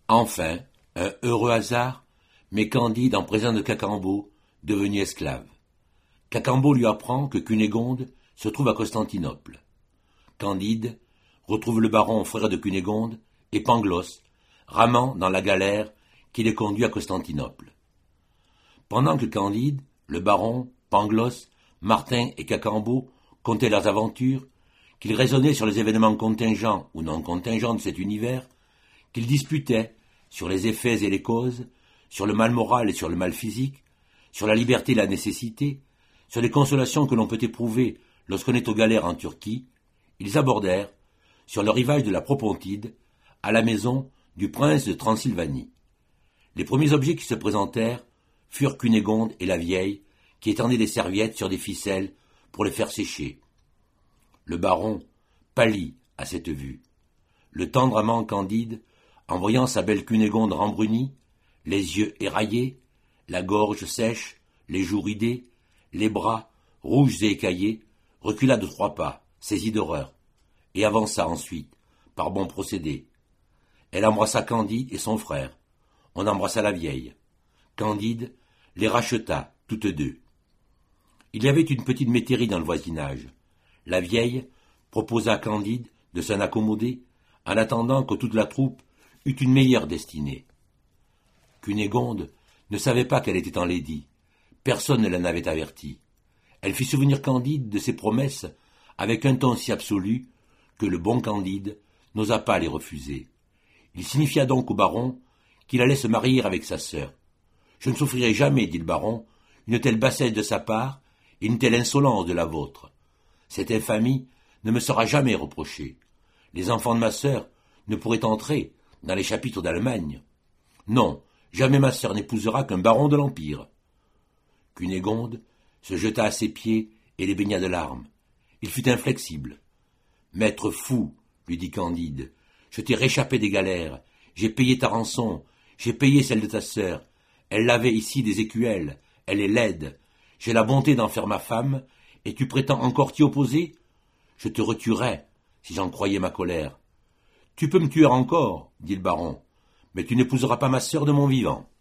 Enfin, un heureux hasard met Candide en présence de Cacambo, devenu esclave. Cacambo lui apprend que Cunégonde se trouve à Constantinople. Candide retrouve le baron frère de Cunégonde et Pangloss, ramant dans la galère qui les conduit à Constantinople. Pendant que Candide, le baron, Pangloss, Martin et Cacambo contaient leurs aventures, qu'ils raisonnaient sur les événements contingents ou non contingents de cet univers, qu'ils disputaient sur les effets et les causes, sur le mal moral et sur le mal physique, sur la liberté et la nécessité, sur les consolations que l'on peut éprouver lorsqu'on est aux galères en Turquie, ils abordèrent, sur le rivage de la Propontide, à la maison du prince de Transylvanie. Les premiers objets qui se présentèrent furent Cunégonde et la vieille, qui étendaient des serviettes sur des ficelles pour les faire sécher. Le baron pâlit à cette vue. Le tendre amant Candide, en voyant sa belle Cunégonde rembrunie, les yeux éraillés, la gorge sèche, les joues ridées, les bras rouges et écaillés, recula de 3 pas, saisi d'horreur, et avança ensuite, par bon procédé. Elle embrassa Candide et son frère. On embrassa la vieille. Candide les racheta, toutes deux. Il y avait une petite métairie dans le voisinage. La vieille proposa à Candide de s'en accommoder, en attendant que toute la troupe eût une meilleure destinée. Cunégonde ne savait pas qu'elle était enlaidie. Personne ne l'en avait avertie. Elle fit souvenir Candide de ses promesses avec un ton si absolu que le bon Candide n'osa pas les refuser. Il signifia donc au baron qu'il allait se marier avec sa sœur. « Je ne souffrirai jamais, dit le baron, une telle bassesse de sa part et une telle insolence de la vôtre. Cette infamie ne me sera jamais reprochée. Les enfants de ma sœur ne pourraient entrer dans les chapitres d'Allemagne. Non, jamais ma sœur n'épousera qu'un baron de l'Empire. » Cunégonde se jeta à ses pieds et les baigna de larmes. Il fut inflexible. « Maître fou, lui dit Candide, je t'ai réchappé des galères, j'ai payé ta rançon, j'ai payé celle de ta sœur. Elle lavait ici des écuelles, elle est laide. J'ai la bonté d'en faire ma femme, et tu prétends encore t'y opposer? Je te retuerais, si j'en croyais ma colère. Tu peux me tuer encore, dit le baron, mais tu n'épouseras pas ma sœur de mon vivant.